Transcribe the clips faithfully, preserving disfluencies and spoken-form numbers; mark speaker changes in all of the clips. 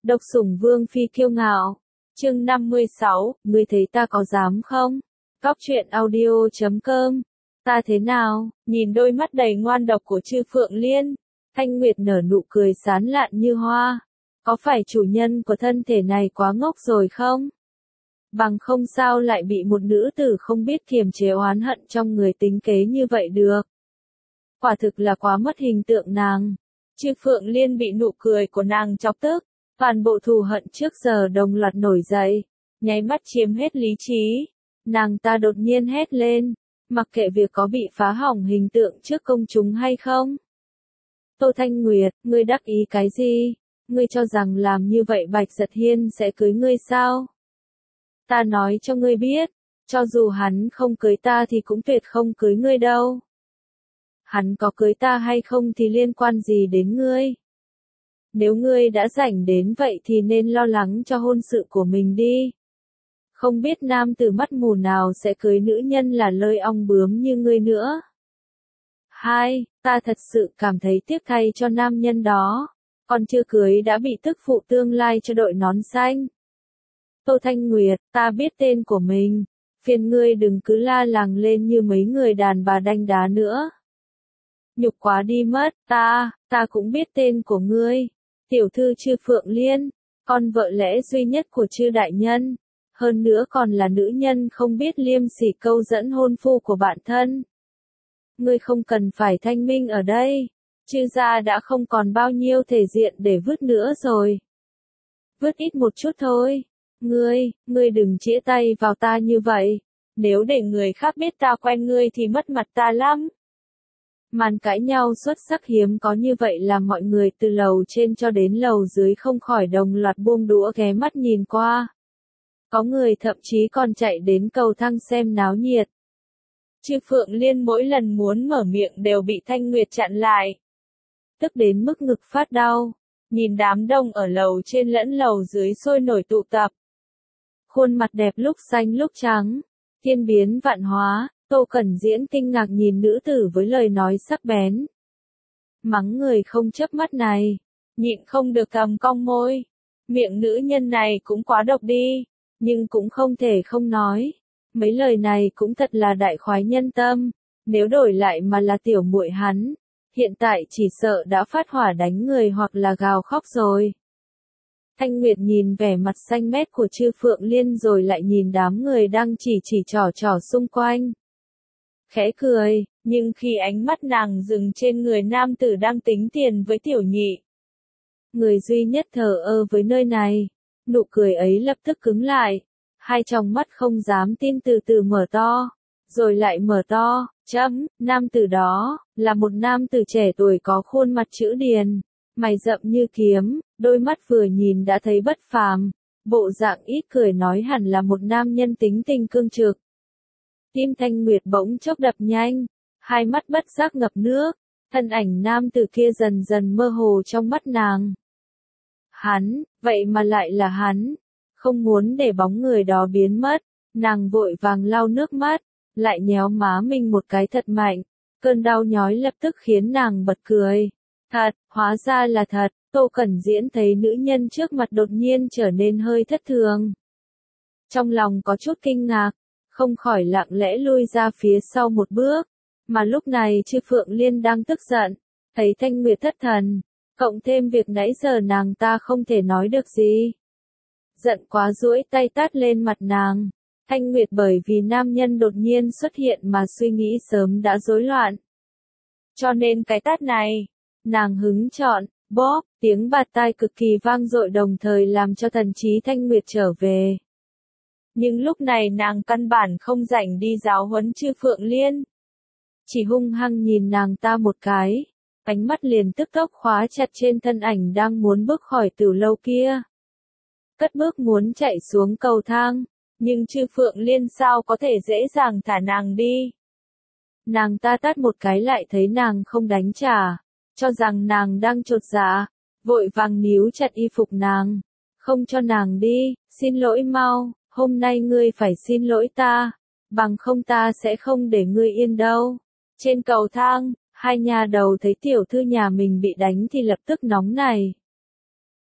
Speaker 1: Độc sủng vương phi kiêu ngạo. Chương năm mươi sáu, ngươi thấy ta có dám không? Cóc truyện audio chấm com. Ta thế nào? Nhìn đôi mắt đầy ngoan độc của Chư Phượng Liên, Thanh Nguyệt nở nụ cười sán lạn như hoa. Có phải chủ nhân của thân thể này quá ngốc rồi không? Bằng không sao lại bị một nữ tử không biết kiềm chế oán hận trong người tính kế như vậy được. Quả thực là quá mất hình tượng nàng. Chư Phượng Liên bị nụ cười của nàng chọc tức, toàn bộ thù hận trước giờ đồng loạt nổi dậy, nháy mắt chiếm hết lý trí. Nàng ta đột nhiên hét lên, mặc kệ việc có bị phá hỏng hình tượng trước công chúng hay không. Tô Thanh Nguyệt, ngươi đắc ý cái gì? Ngươi cho rằng làm như vậy Bạch Giật Hiên sẽ cưới ngươi sao? Ta nói cho ngươi biết, cho dù hắn không cưới ta thì cũng tuyệt không cưới ngươi đâu. Hắn có cưới ta hay không thì liên quan gì đến ngươi? Nếu ngươi đã rảnh đến vậy thì nên lo lắng cho hôn sự của mình đi. Không biết nam tử mắt mù nào sẽ cưới nữ nhân là lơi ong bướm như ngươi nữa. Hai, ta thật sự cảm thấy tiếc thay cho nam nhân đó. Còn chưa cưới đã bị tức phụ tương lai cho đội nón xanh. Tô Thanh Nguyệt, ta biết tên của mình. Phiền ngươi đừng cứ la làng lên như mấy người đàn bà đanh đá nữa. Nhục quá đi mất, ta, ta cũng biết tên của ngươi. Tiểu thư Chư Phượng Liên, con vợ lẽ duy nhất của Chư đại nhân. Hơn nữa còn là nữ nhân không biết liêm sỉ câu dẫn hôn phu của bạn thân. Ngươi không cần phải thanh minh ở đây. Chư gia đã không còn bao nhiêu thể diện để vứt nữa rồi. Vứt ít một chút thôi. Ngươi, ngươi đừng chĩa tay vào ta như vậy. Nếu để người khác biết ta quen ngươi thì mất mặt ta lắm. Màn cãi nhau xuất sắc hiếm có như vậy làm mọi người từ lầu trên cho đến lầu dưới không khỏi đồng loạt buông đũa ghé mắt nhìn qua. Có người thậm chí còn chạy đến cầu thang xem náo nhiệt. Chư Phượng Liên mỗi lần muốn mở miệng đều bị Thanh Nguyệt chặn lại. Tức đến mức ngực phát đau, nhìn đám đông ở lầu trên lẫn lầu dưới sôi nổi tụ tập. Khuôn mặt đẹp lúc xanh lúc trắng, thiên biến vạn hóa, Tô Cẩn Diễn kinh ngạc nhìn nữ tử với lời nói sắc bén. Mắng người không chớp mắt này, nhịn không được cầm cong môi. Miệng nữ nhân này cũng quá độc đi, nhưng cũng không thể không nói. Mấy lời này cũng thật là đại khoái nhân tâm, nếu đổi lại mà là tiểu muội hắn, hiện tại chỉ sợ đã phát hỏa đánh người hoặc là gào khóc rồi. Thanh Nguyệt nhìn vẻ mặt xanh mét của Chư Phượng Liên rồi lại nhìn đám người đang chỉ chỉ trò trò xung quanh. Khẽ cười, nhưng khi ánh mắt nàng dừng trên người nam tử đang tính tiền với tiểu nhị. Người duy nhất thờ ơ với nơi này, nụ cười ấy lập tức cứng lại, hai tròng mắt không dám tin từ từ mở to, rồi lại mở to, chấm, nam tử đó, là một nam tử trẻ tuổi có khuôn mặt chữ điền, mày rậm như kiếm, đôi mắt vừa nhìn đã thấy bất phàm, bộ dạng ít cười nói hẳn là một nam nhân tính tình cương trực. Tim Thanh Nguyệt bỗng chốc đập nhanh, hai mắt bất giác ngập nước, thân ảnh nam tử kia dần dần mơ hồ trong mắt nàng. Hắn, vậy mà lại là hắn, không muốn để bóng người đó biến mất, nàng vội vàng lau nước mắt, lại nhéo má mình một cái thật mạnh, cơn đau nhói lập tức khiến nàng bật cười. Thật, hóa ra là thật, Tô Cẩn Diễn thấy nữ nhân trước mặt đột nhiên trở nên hơi thất thường. Trong lòng có chút kinh ngạc, không khỏi lặng lẽ lui ra phía sau một bước, mà lúc này Chư Phượng Liên đang tức giận, thấy Thanh Nguyệt thất thần, cộng thêm việc nãy giờ nàng ta không thể nói được gì. Giận quá duỗi tay tát lên mặt nàng, Thanh Nguyệt bởi vì nam nhân đột nhiên xuất hiện mà suy nghĩ sớm đã rối loạn. Cho nên cái tát này, nàng hứng chọn, bóp, tiếng bạt tai cực kỳ vang dội đồng thời làm cho thần trí Thanh Nguyệt trở về. Nhưng lúc này nàng căn bản không rảnh đi giáo huấn Chư Phượng Liên. Chỉ hung hăng nhìn nàng ta một cái, ánh mắt liền tức tốc khóa chặt trên thân ảnh đang muốn bước khỏi tử lâu kia. Cất bước muốn chạy xuống cầu thang, nhưng Chư Phượng Liên sao có thể dễ dàng thả nàng đi. Nàng ta tát một cái lại thấy nàng không đánh trả, cho rằng nàng đang chột dạ, vội vàng níu chặt y phục nàng, không cho nàng đi, xin lỗi mau, hôm nay ngươi phải xin lỗi ta, bằng không ta sẽ không để ngươi yên đâu. Trên cầu thang, hai nhà đầu thấy tiểu thư nhà mình bị đánh thì lập tức nóng này.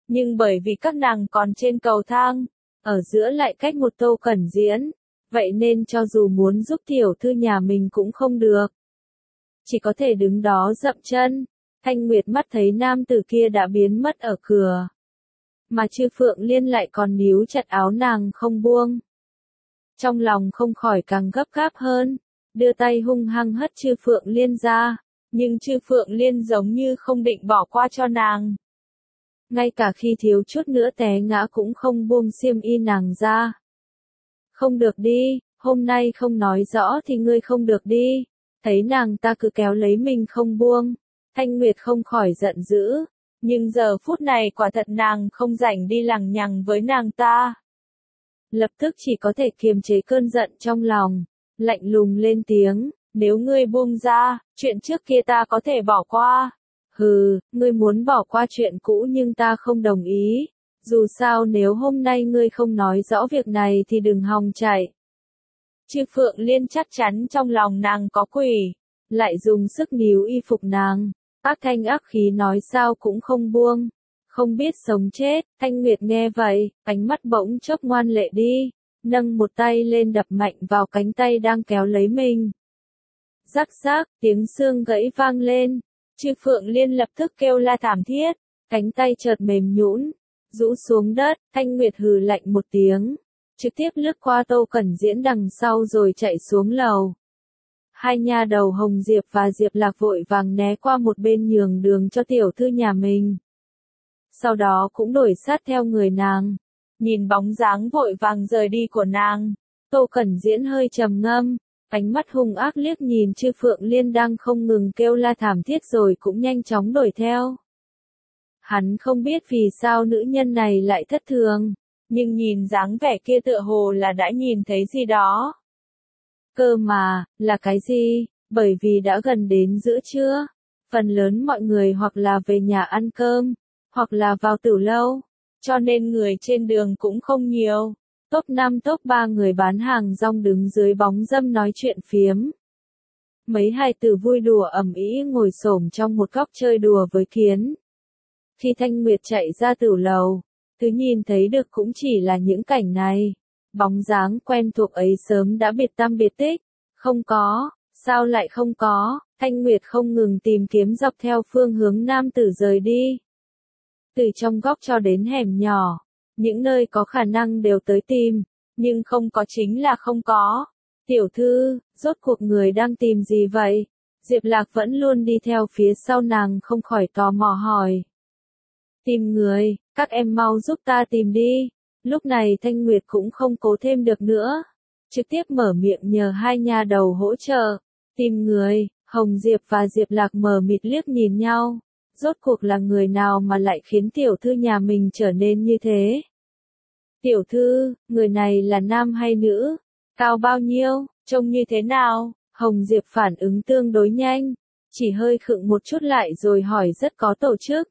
Speaker 1: Nhưng bởi vì các nàng còn trên cầu thang, ở giữa lại cách một Tô Cẩn Diễn, vậy nên cho dù muốn giúp tiểu thư nhà mình cũng không được. Chỉ có thể đứng đó dậm chân. Thanh Nguyệt mắt thấy nam tử kia đã biến mất ở cửa. Mà Chư Phượng Liên lại còn níu chặt áo nàng không buông. Trong lòng không khỏi càng gấp gáp hơn, đưa tay hung hăng hất Chư Phượng Liên ra, nhưng Chư Phượng Liên giống như không định bỏ qua cho nàng. Ngay cả khi thiếu chút nữa té ngã cũng không buông xiêm y nàng ra. Không được đi, hôm nay không nói rõ thì ngươi không được đi. Thấy nàng ta cứ kéo lấy mình không buông, Thanh Nguyệt không khỏi giận dữ, nhưng giờ phút này quả thật nàng không rảnh đi lằng nhằng với nàng ta. Lập tức chỉ có thể kiềm chế cơn giận trong lòng, lạnh lùng lên tiếng, nếu ngươi buông ra, chuyện trước kia ta có thể bỏ qua. Hừ, ngươi muốn bỏ qua chuyện cũ nhưng ta không đồng ý, dù sao nếu hôm nay ngươi không nói rõ việc này thì đừng hòng chạy. Chư Phượng Liên chắc chắn trong lòng nàng có quỷ, lại dùng sức níu y phục nàng, ác thanh ác khí nói sao cũng không buông, không biết sống chết. Thanh Nguyệt nghe vậy, ánh mắt bỗng chốc ngoan lệ đi, nâng một tay lên đập mạnh vào cánh tay đang kéo lấy mình. Rắc rắc, tiếng xương gãy vang lên, Chư Phượng Liên lập tức kêu la thảm thiết, cánh tay chợt mềm nhũn, rũ xuống đất. Thanh Nguyệt hừ lạnh một tiếng, trực tiếp lướt qua Tô Cẩn Diễn đằng sau rồi chạy xuống lầu. Hai nha đầu Hồng Diệp và Diệp Lạc vội vàng né qua một bên nhường đường cho tiểu thư nhà mình. Sau đó cũng đuổi sát theo người nàng. Nhìn bóng dáng vội vàng rời đi của nàng, Tô Cẩn Diễn hơi trầm ngâm, ánh mắt hung ác liếc nhìn Chư Phượng Liên đang không ngừng kêu la thảm thiết rồi cũng nhanh chóng đuổi theo. Hắn không biết vì sao nữ nhân này lại thất thường, nhưng nhìn dáng vẻ kia tựa hồ là đã nhìn thấy gì đó. Cơ mà, là cái gì? Bởi vì đã gần đến giữa trưa, phần lớn mọi người hoặc là về nhà ăn cơm, hoặc là vào tử lâu, cho nên người trên đường cũng không nhiều. Top năm top ba người bán hàng rong đứng dưới bóng râm nói chuyện phiếm. Mấy hài tử vui đùa ầm ĩ ngồi xổm trong một góc chơi đùa với kiến. Khi Thanh Nguyệt chạy ra tử lầu, thứ nhìn thấy được cũng chỉ là những cảnh này. Bóng dáng quen thuộc ấy sớm đã biệt tăm biệt tích. Không có, sao lại không có? Thanh Nguyệt không ngừng tìm kiếm dọc theo phương hướng nam tử rời đi. Từ trong góc cho đến hẻm nhỏ, những nơi có khả năng đều tới tìm, nhưng không có chính là không có. Tiểu thư, rốt cuộc người đang tìm gì vậy? Diệp Lạc vẫn luôn đi theo phía sau nàng không khỏi tò mò hỏi. Tìm người, các em mau giúp ta tìm đi. Lúc này Thanh Nguyệt cũng không cố thêm được nữa, trực tiếp mở miệng nhờ hai nha đầu hỗ trợ. Tìm người. Hồng Diệp và Diệp Lạc mờ mịt liếc nhìn nhau. Rốt cuộc là người nào mà lại khiến tiểu thư nhà mình trở nên như thế? Tiểu thư, người này là nam hay nữ? Cao bao nhiêu? Trông như thế nào? Hồng Diệp phản ứng tương đối nhanh, chỉ hơi khựng một chút lại rồi hỏi rất có tổ chức.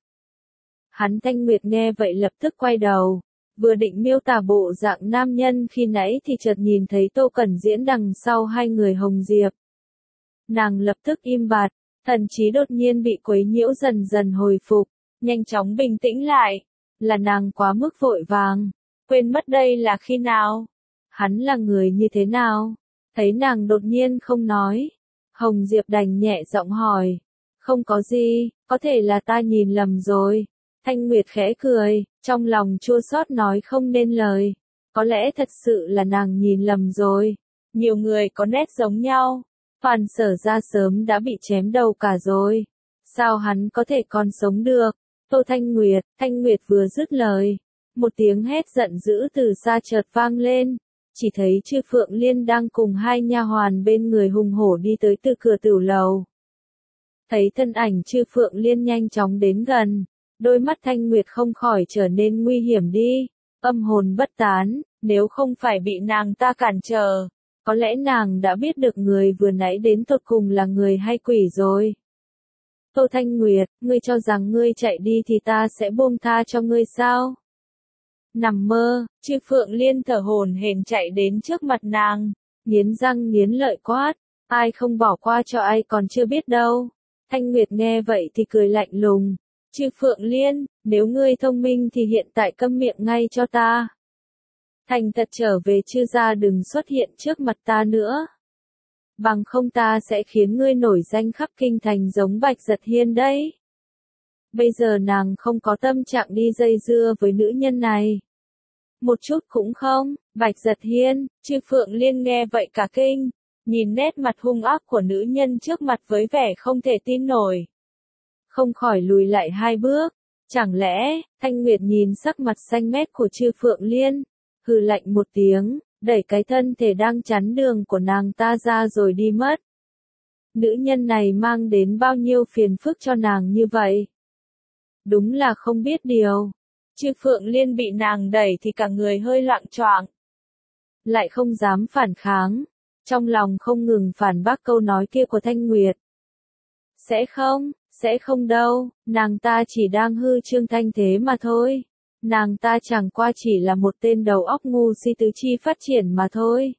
Speaker 1: Hắn Thanh Nguyệt nghe vậy lập tức quay đầu, vừa định miêu tả bộ dạng nam nhân khi nãy thì chợt nhìn thấy Tô Cẩn Diễn đằng sau hai người Hồng Diệp. Nàng lập tức im bặt, thần trí đột nhiên bị quấy nhiễu dần dần hồi phục, nhanh chóng bình tĩnh lại. Là nàng quá mức vội vàng, quên mất đây là khi nào. Hắn là người như thế nào? Thấy nàng đột nhiên không nói, Hồng Diệp đành nhẹ giọng hỏi. Không có gì, có thể là ta nhìn lầm rồi. Thanh Nguyệt khẽ cười, trong lòng chua xót nói không nên lời. Có lẽ thật sự là nàng nhìn lầm rồi. Nhiều người có nét giống nhau. Phan Sở ra sớm đã bị chém đầu cả rồi. Sao hắn có thể còn sống được? Tô Thanh Nguyệt, Thanh Nguyệt vừa dứt lời. Một tiếng hét giận dữ từ xa chợt vang lên. Chỉ thấy Chư Phượng Liên đang cùng hai nha hoàn bên người hùng hổ đi tới từ cửa tửu lầu. Thấy thân ảnh Chư Phượng Liên nhanh chóng đến gần, đôi mắt Thanh Nguyệt không khỏi trở nên nguy hiểm đi, âm hồn bất tán, nếu không phải bị nàng ta cản trở, có lẽ nàng đã biết được người vừa nãy đến tột cùng là người hay quỷ rồi. Tô Thanh Nguyệt, ngươi cho rằng ngươi chạy đi thì ta sẽ buông tha cho ngươi sao? Nằm mơ. Chư Phượng Liên thở hổn hển chạy đến trước mặt nàng, nghiến răng nghiến lợi quát, ai không bỏ qua cho ai còn chưa biết đâu. Thanh Nguyệt nghe vậy thì cười lạnh lùng, Chư Phượng Liên, nếu ngươi thông minh thì hiện tại câm miệng ngay cho ta. Thành thật trở về chư gia đừng xuất hiện trước mặt ta nữa. Bằng không ta sẽ khiến ngươi nổi danh khắp kinh thành giống Bạch Giật Hiên đấy. Bây giờ nàng không có tâm trạng đi dây dưa với nữ nhân này. Một chút cũng không, Bạch Giật Hiên, chư Phượng Liên nghe vậy cả kinh, nhìn nét mặt hung ác của nữ nhân trước mặt với vẻ không thể tin nổi. Không khỏi lùi lại hai bước, chẳng lẽ, Thanh Nguyệt nhìn sắc mặt xanh mét của chư Phượng Liên, hừ lạnh một tiếng, đẩy cái thân thể đang chắn đường của nàng ta ra rồi đi mất. Nữ nhân này mang đến bao nhiêu phiền phức cho nàng như vậy? Đúng là không biết điều. Chư Phượng Liên bị nàng đẩy thì cả người hơi loạng choạng, lại không dám phản kháng, trong lòng không ngừng phản bác câu nói kia của Thanh Nguyệt. Sẽ không, sẽ không đâu, nàng ta chỉ đang hư trương thanh thế mà thôi. Nàng ta chẳng qua chỉ là một tên đầu óc ngu si tứ chi phát triển mà thôi.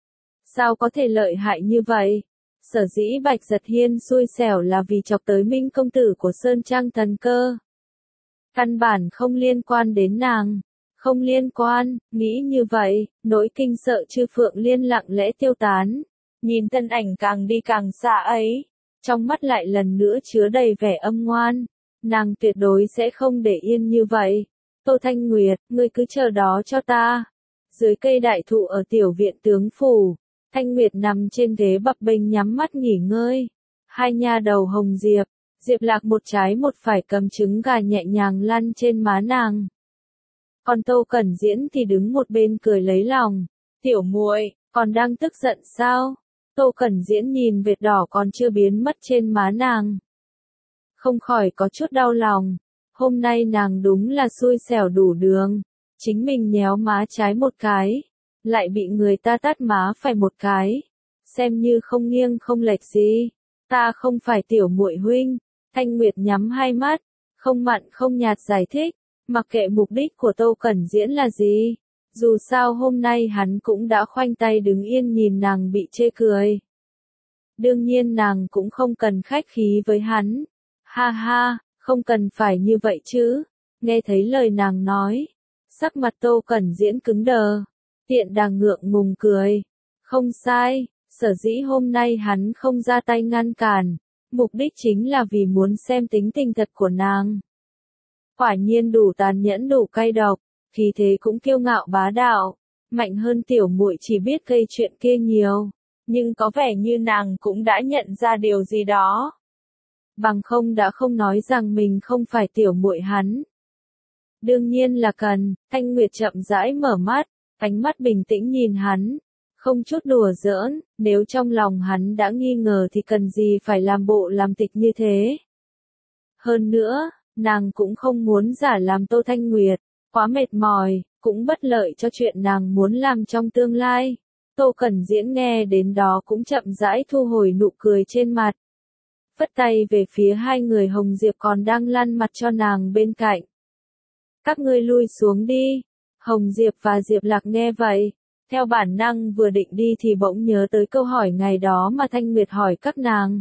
Speaker 1: Sao có thể lợi hại như vậy? Sở dĩ Bạch Giật Hiên xui xẻo là vì chọc tới Minh công tử của Sơn Trang Thần Cơ. Căn bản không liên quan đến nàng. Không liên quan, nghĩ như vậy, nỗi kinh sợ chư Phượng Liên lặng lẽ tiêu tán. Nhìn thân ảnh càng đi càng xa ấy, trong mắt lại lần nữa chứa đầy vẻ âm ngoan. Nàng tuyệt đối sẽ không để yên như vậy. Tô Thanh Nguyệt, ngươi cứ chờ đó cho ta. Dưới cây đại thụ ở tiểu viện tướng phủ, Thanh Nguyệt nằm trên ghế bập bênh nhắm mắt nghỉ ngơi. Hai nha đầu Hồng Diệp, Diệp Lạc một trái một phải cầm trứng gà nhẹ nhàng lăn trên má nàng. Còn Tô Cẩn Diễn thì đứng một bên cười lấy lòng. Tiểu muội, còn đang tức giận sao? Tô Cẩn Diễn nhìn vệt đỏ còn chưa biến mất trên má nàng, không khỏi có chút đau lòng. Hôm nay nàng đúng là xui xẻo đủ đường. Chính mình nhéo má trái một cái, lại bị người ta tát má phải một cái. Xem như không nghiêng không lệch gì. Ta không phải tiểu muội huynh. Thanh Nguyệt nhắm hai mắt, không mặn không nhạt giải thích. Mặc kệ mục đích của Tô Cẩn Diễn là gì. Dù sao hôm nay hắn cũng đã khoanh tay đứng yên nhìn nàng bị chê cười. Đương nhiên nàng cũng không cần khách khí với hắn. Ha ha, không cần phải như vậy chứ. Nghe thấy lời nàng nói, sắc mặt Tô Cẩn Diễn cứng đờ. Tiện đàng ngượng ngùng cười. Không sai, sở dĩ hôm nay hắn không ra tay ngăn cản. Mục đích chính là vì muốn xem tính tình thật của nàng. Quả nhiên đủ tàn nhẫn đủ cay độc, khí thế cũng kiêu ngạo bá đạo, mạnh hơn tiểu muội chỉ biết gây chuyện kia nhiều, nhưng có vẻ như nàng cũng đã nhận ra điều gì đó. Bằng không đã không nói rằng mình không phải tiểu muội hắn. Đương nhiên là cần, Thanh Nguyệt chậm rãi mở mắt, ánh mắt bình tĩnh nhìn hắn, không chút đùa giỡn, nếu trong lòng hắn đã nghi ngờ thì cần gì phải làm bộ làm tịch như thế. Hơn nữa, nàng cũng không muốn giả làm Tô Thanh Nguyệt, quá mệt mỏi, cũng bất lợi cho chuyện nàng muốn làm trong tương lai. Tô Cẩn Diễn nghe đến đó cũng chậm rãi thu hồi nụ cười trên mặt. Phất tay về phía hai người Hồng Diệp còn đang lăn mặt cho nàng bên cạnh. Các ngươi lui xuống đi. Hồng Diệp và Diệp Lạc nghe vậy, theo bản năng vừa định đi thì bỗng nhớ tới câu hỏi ngày đó mà Thanh Nguyệt hỏi các nàng.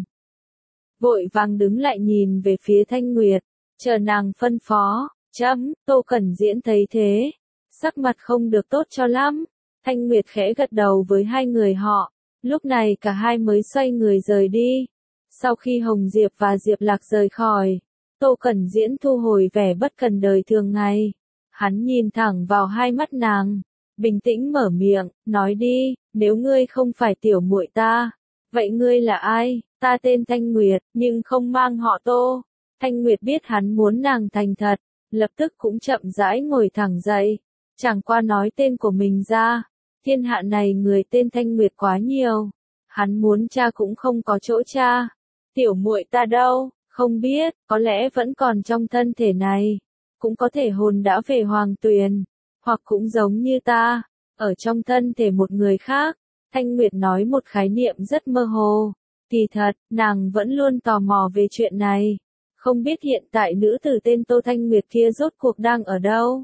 Speaker 1: Vội vàng đứng lại nhìn về phía Thanh Nguyệt, chờ nàng phân phó. Chấm, Tô Cẩn Diễn thấy thế, sắc mặt không được tốt cho lắm. Thanh Nguyệt khẽ gật đầu với hai người họ, lúc này cả hai mới xoay người rời đi. Sau khi Hồng Diệp và Diệp Lạc rời khỏi, Tô Cẩn Diễn thu hồi vẻ bất cần đời thường ngày. Hắn nhìn thẳng vào hai mắt nàng, bình tĩnh mở miệng, nói đi, nếu ngươi không phải tiểu muội ta, vậy ngươi là ai? Ta tên Thanh Nguyệt, nhưng không mang họ Tô. Thanh Nguyệt biết hắn muốn nàng thành thật, lập tức cũng chậm rãi ngồi thẳng dậy, chẳng qua nói tên của mình ra. Thiên hạ này người tên Thanh Nguyệt quá nhiều, hắn muốn tra cũng không có chỗ tra. Tiểu muội ta đâu, không biết, có lẽ vẫn còn trong thân thể này, cũng có thể hồn đã về Hoàng Tuyền, hoặc cũng giống như ta, ở trong thân thể một người khác. Thanh Nguyệt nói một khái niệm rất mơ hồ, kỳ thật, nàng vẫn luôn tò mò về chuyện này, không biết hiện tại nữ tử tên Tô Thanh Nguyệt kia rốt cuộc đang ở đâu.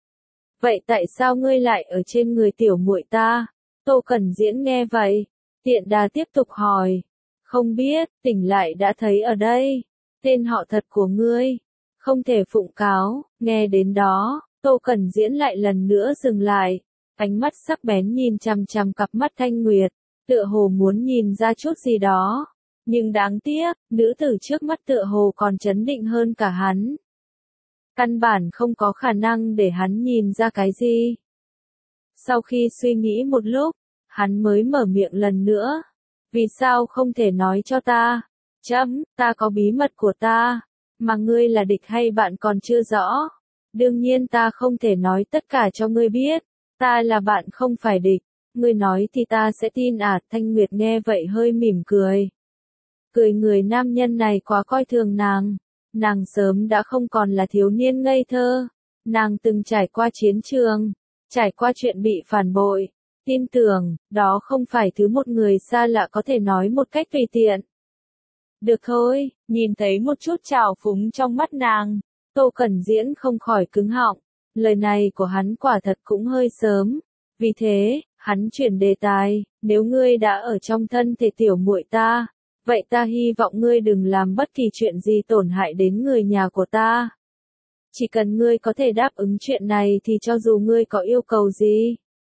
Speaker 1: Vậy tại sao ngươi lại ở trên người tiểu muội ta? Tô Cẩn Diễn nghe vậy, tiện đà tiếp tục hỏi. Không biết, tỉnh lại đã thấy ở đây. Tên họ thật của ngươi, Không thể phụng cáo, nghe đến đó, Tô Cẩn Diễn lại lần nữa dừng lại, ánh mắt sắc bén nhìn chằm chằm cặp mắt Thanh Nguyệt, tựa hồ muốn nhìn ra chút gì đó. Nhưng đáng tiếc, nữ tử trước mắt tựa hồ còn trấn định hơn cả hắn. Căn bản không có khả năng để hắn nhìn ra cái gì. Sau khi suy nghĩ một lúc, hắn mới mở miệng lần nữa. Vì sao không thể nói cho ta? Chấm, ta có bí mật của ta, mà ngươi là địch hay bạn còn chưa rõ. Đương nhiên ta không thể nói tất cả cho ngươi biết. Ta là bạn không phải địch. Ngươi nói thì ta sẽ tin à? Thanh Nguyệt nghe vậy hơi mỉm cười. Cười người nam nhân này quá coi thường nàng. Nàng sớm đã không còn là thiếu niên ngây thơ. Nàng từng trải qua chiến trường, trải qua chuyện bị phản bội. Tin tưởng, đó không phải thứ một người xa lạ có thể nói một cách tùy tiện. Được thôi, nhìn thấy một chút trào phúng trong mắt nàng, Tô Cẩn Diễn không khỏi cứng họng. Lời này của hắn quả thật cũng hơi sớm. Vì thế, hắn chuyển đề tài, nếu ngươi đã ở trong thân thể tiểu muội ta, vậy ta hy vọng ngươi đừng làm bất kỳ chuyện gì tổn hại đến người nhà của ta. Chỉ cần ngươi có thể đáp ứng chuyện này thì cho dù ngươi có yêu cầu gì,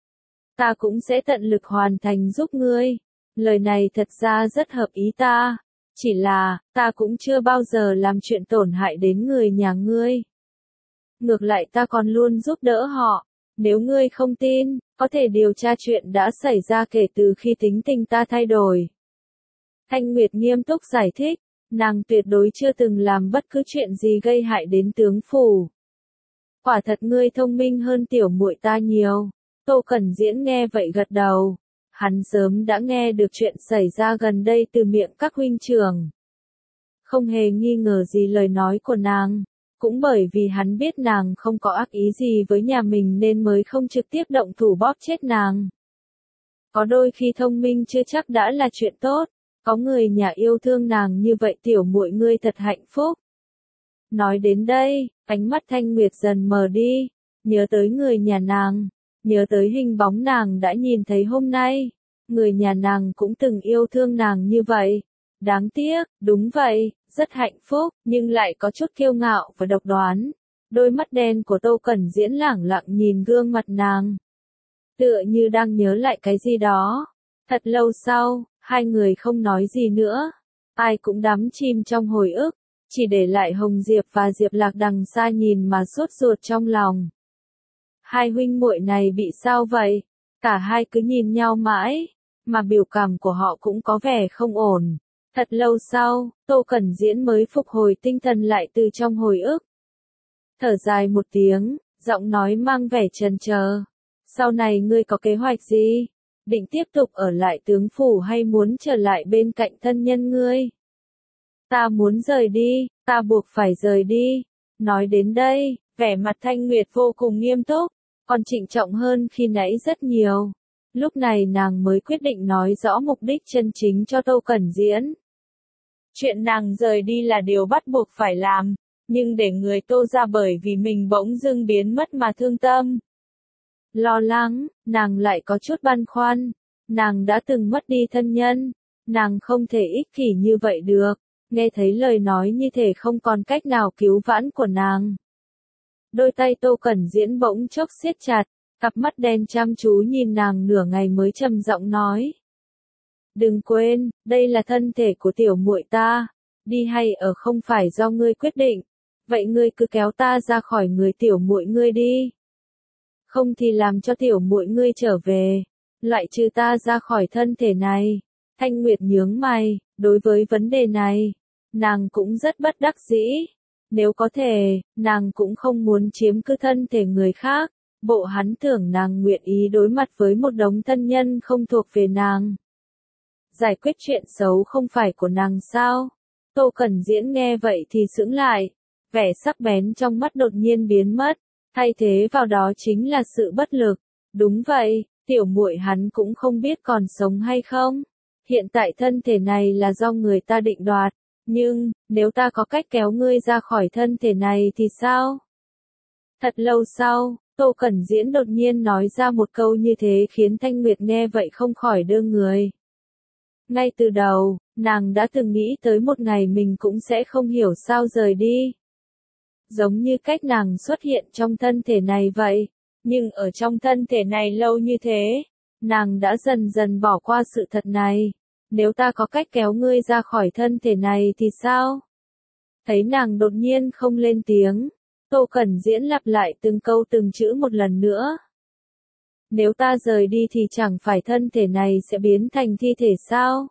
Speaker 1: ta cũng sẽ tận lực hoàn thành giúp ngươi. Lời này thật ra rất hợp ý ta. Chỉ là, ta cũng chưa bao giờ làm chuyện tổn hại đến người nhà ngươi. Ngược lại ta còn luôn giúp đỡ họ. Nếu ngươi không tin, có thể điều tra chuyện đã xảy ra kể từ khi tính tình ta thay đổi. Thanh Nguyệt nghiêm túc giải thích, nàng tuyệt đối chưa từng làm bất cứ chuyện gì gây hại đến tướng phủ. Quả thật ngươi thông minh hơn tiểu muội ta nhiều. Tô Cẩn Diễn nghe vậy gật đầu. Hắn sớm đã nghe được chuyện xảy ra gần đây từ miệng các huynh trưởng. Không hề nghi ngờ gì lời nói của nàng. Cũng bởi vì hắn biết nàng không có ác ý gì với nhà mình nên mới không trực tiếp động thủ bóp chết nàng. Có đôi khi thông minh chưa chắc đã là chuyện tốt. Có người nhà yêu thương nàng như vậy tiểu muội ngươi thật hạnh phúc. Nói đến đây, ánh mắt Thanh Nguyệt dần mờ đi. Nhớ tới người nhà nàng. Nhớ tới hình bóng nàng đã nhìn thấy hôm nay. Người nhà nàng cũng từng yêu thương nàng như vậy. Đáng tiếc, đúng vậy, rất hạnh phúc, nhưng lại có chút kiêu ngạo và độc đoán. Đôi mắt đen của Tô Cẩn Diễn lẳng lặng nhìn gương mặt nàng. Tựa như đang nhớ lại cái gì đó. Thật lâu sau, hai người không nói gì nữa. Ai cũng đắm chìm trong hồi ức. Chỉ để lại Hồng Diệp và Diệp Lạc đằng xa nhìn mà sốt ruột trong lòng. Hai huynh muội này bị sao vậy? Cả hai cứ nhìn nhau mãi, mà biểu cảm của họ cũng có vẻ không ổn. Thật lâu sau, Tô Cẩn Diễn mới phục hồi tinh thần lại từ trong hồi ức. Thở dài một tiếng, giọng nói mang vẻ chần chờ. Sau này ngươi có kế hoạch gì? Định tiếp tục ở lại tướng phủ hay muốn trở lại bên cạnh thân nhân ngươi? Ta muốn rời đi, ta buộc phải rời đi. Nói đến đây, vẻ mặt Thanh Nguyệt vô cùng nghiêm túc, còn trịnh trọng hơn khi nãy rất nhiều. Lúc này nàng mới quyết định nói rõ mục đích chân chính cho Tô Cẩn Diễn. Chuyện nàng rời đi là điều bắt buộc phải làm, nhưng để người Tô ra bởi vì mình bỗng dưng biến mất mà thương tâm. Lo lắng, nàng lại có chút băn khoăn. Nàng đã từng mất đi thân nhân, nàng không thể ích kỷ như vậy được. Nghe thấy lời nói như thể không còn cách nào cứu vãn của nàng. Đôi tay Tô Cẩn Diễn bỗng chốc siết chặt, cặp mắt đen chăm chú nhìn nàng nửa ngày mới trầm giọng nói. Đừng quên, đây là thân thể của tiểu muội ta, đi hay ở không phải do ngươi quyết định, vậy ngươi cứ kéo ta ra khỏi người tiểu muội ngươi đi. Không thì làm cho tiểu muội ngươi trở về, loại trừ ta ra khỏi thân thể này. Thanh Nguyệt nhướng mày, đối với vấn đề này, nàng cũng rất bất đắc dĩ. Nếu có thể, nàng cũng không muốn chiếm cứ thân thể người khác. Bộ hắn tưởng nàng nguyện ý đối mặt với một đống thân nhân không thuộc về nàng. Giải quyết chuyện xấu không phải của nàng sao? Tô Cẩn Diễn nghe vậy thì sững lại. Vẻ sắc bén trong mắt đột nhiên biến mất. Thay thế vào đó chính là sự bất lực. Đúng vậy, tiểu muội hắn cũng không biết còn sống hay không. Hiện tại thân thể này là do người ta định đoạt. Nhưng, nếu ta có cách kéo ngươi ra khỏi thân thể này thì sao? Thật lâu sau, Tô Cẩn Diễn đột nhiên nói ra một câu như thế khiến Thanh Nguyệt nghe vậy không khỏi đơ người. Ngay từ đầu, nàng đã từng nghĩ tới một ngày mình cũng sẽ không hiểu sao rời đi. giống như cách nàng xuất hiện trong thân thể này vậy. Nhưng ở trong thân thể này lâu như thế, nàng đã dần dần bỏ qua sự thật này. Nếu ta có cách kéo ngươi ra khỏi thân thể này thì sao? Thấy nàng đột nhiên không lên tiếng, Tô Cẩn Diễn lặp lại từng câu từng chữ một lần nữa. Nếu ta rời đi thì chẳng phải thân thể này sẽ biến thành thi thể sao?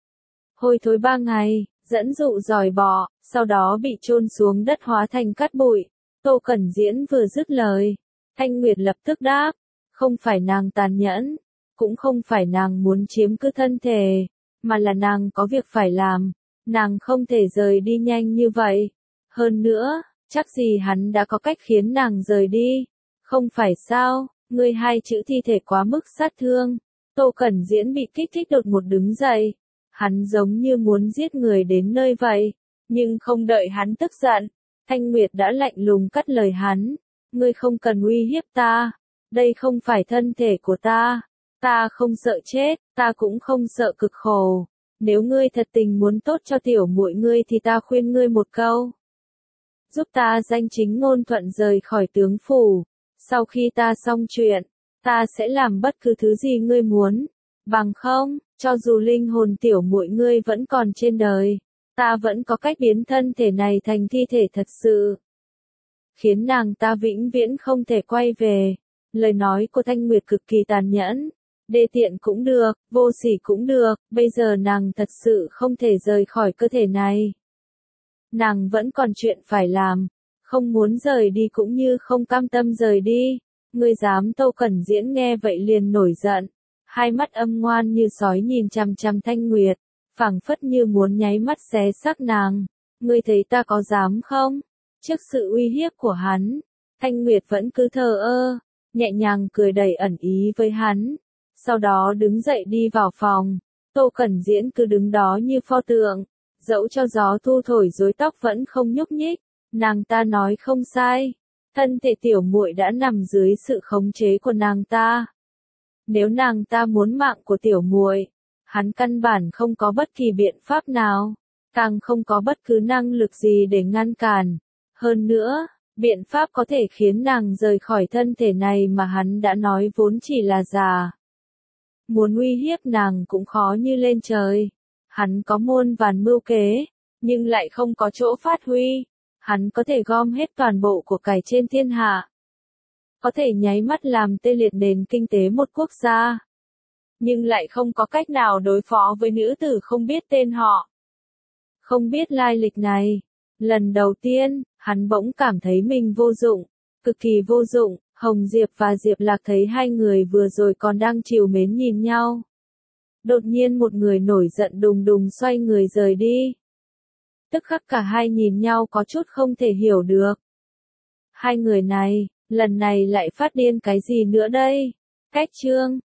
Speaker 1: Hôi thối ba ngày, dẫn dụ dòi bọ, sau đó bị chôn xuống đất hóa thành cát bụi. Tô Cẩn Diễn vừa dứt lời, Thanh Nguyệt lập tức đáp, không phải nàng tàn nhẫn, cũng không phải nàng muốn chiếm cứ thân thể, mà là nàng có việc phải làm, nàng không thể rời đi nhanh như vậy. Hơn nữa, chắc gì hắn đã có cách khiến nàng rời đi, không phải sao? Ngươi hai chữ thi thể quá mức sát thương. Tô Cẩn Diễn bị kích thích đột ngột đứng dậy. Hắn giống như muốn giết người đến nơi vậy. Nhưng không đợi hắn tức giận, Thanh Nguyệt đã lạnh lùng cắt lời hắn. Ngươi không cần uy hiếp ta. Đây không phải thân thể của ta. Ta không sợ chết, ta cũng không sợ cực khổ. Nếu ngươi thật tình muốn tốt cho tiểu muội ngươi thì ta khuyên ngươi một câu. Giúp ta danh chính ngôn thuận rời khỏi tướng phủ. Sau khi ta xong chuyện, ta sẽ làm bất cứ thứ gì ngươi muốn. Bằng không, cho dù linh hồn tiểu muội ngươi vẫn còn trên đời, ta vẫn có cách biến thân thể này thành thi thể thật sự. Khiến nàng ta vĩnh viễn không thể quay về. Lời nói của Thanh Nguyệt cực kỳ tàn nhẫn. Đê tiện cũng được, vô sỉ cũng được, bây giờ nàng thật sự không thể rời khỏi cơ thể này. Nàng vẫn còn chuyện phải làm. Không muốn rời đi cũng như không cam tâm rời đi. Ngươi dám? Tô Cẩn Diễn nghe vậy liền nổi giận. Hai mắt âm ngoan như sói nhìn chằm chằm Thanh Nguyệt. Phảng phất như muốn nháy mắt xé xác nàng. Ngươi thấy ta có dám không? Trước sự uy hiếp của hắn, Thanh Nguyệt vẫn cứ thờ ơ. Nhẹ nhàng cười đầy ẩn ý với hắn. Sau đó đứng dậy đi vào phòng. Tô Cẩn Diễn cứ đứng đó như pho tượng. Dẫu cho gió thu thổi rối tóc vẫn không nhúc nhích. Nàng ta nói không sai, thân thể tiểu muội đã nằm dưới sự khống chế của nàng ta. Nếu nàng ta muốn mạng của tiểu muội, hắn căn bản không có bất kỳ biện pháp nào, càng không có bất cứ năng lực gì để ngăn cản. Hơn nữa, biện pháp có thể khiến nàng rời khỏi thân thể này mà hắn đã nói vốn chỉ là giả. Muốn uy hiếp nàng cũng khó như lên trời. Hắn có muôn vàn mưu kế, nhưng lại không có chỗ phát huy. Hắn có thể gom hết toàn bộ của cải trên thiên hạ. Có thể nháy mắt làm tê liệt nền kinh tế một quốc gia. Nhưng lại không có cách nào đối phó với nữ tử không biết tên họ. Không biết lai lịch này. Lần đầu tiên, hắn bỗng cảm thấy mình vô dụng. Cực kỳ vô dụng. Hồng Diệp và Diệp Lạc thấy hai người vừa rồi còn đang trìu mến nhìn nhau. Đột nhiên một người nổi giận đùng đùng xoay người rời đi. Tức khắc cả hai nhìn nhau có chút không thể hiểu được. Hai người này, lần này lại phát điên cái gì nữa đây? Cách chương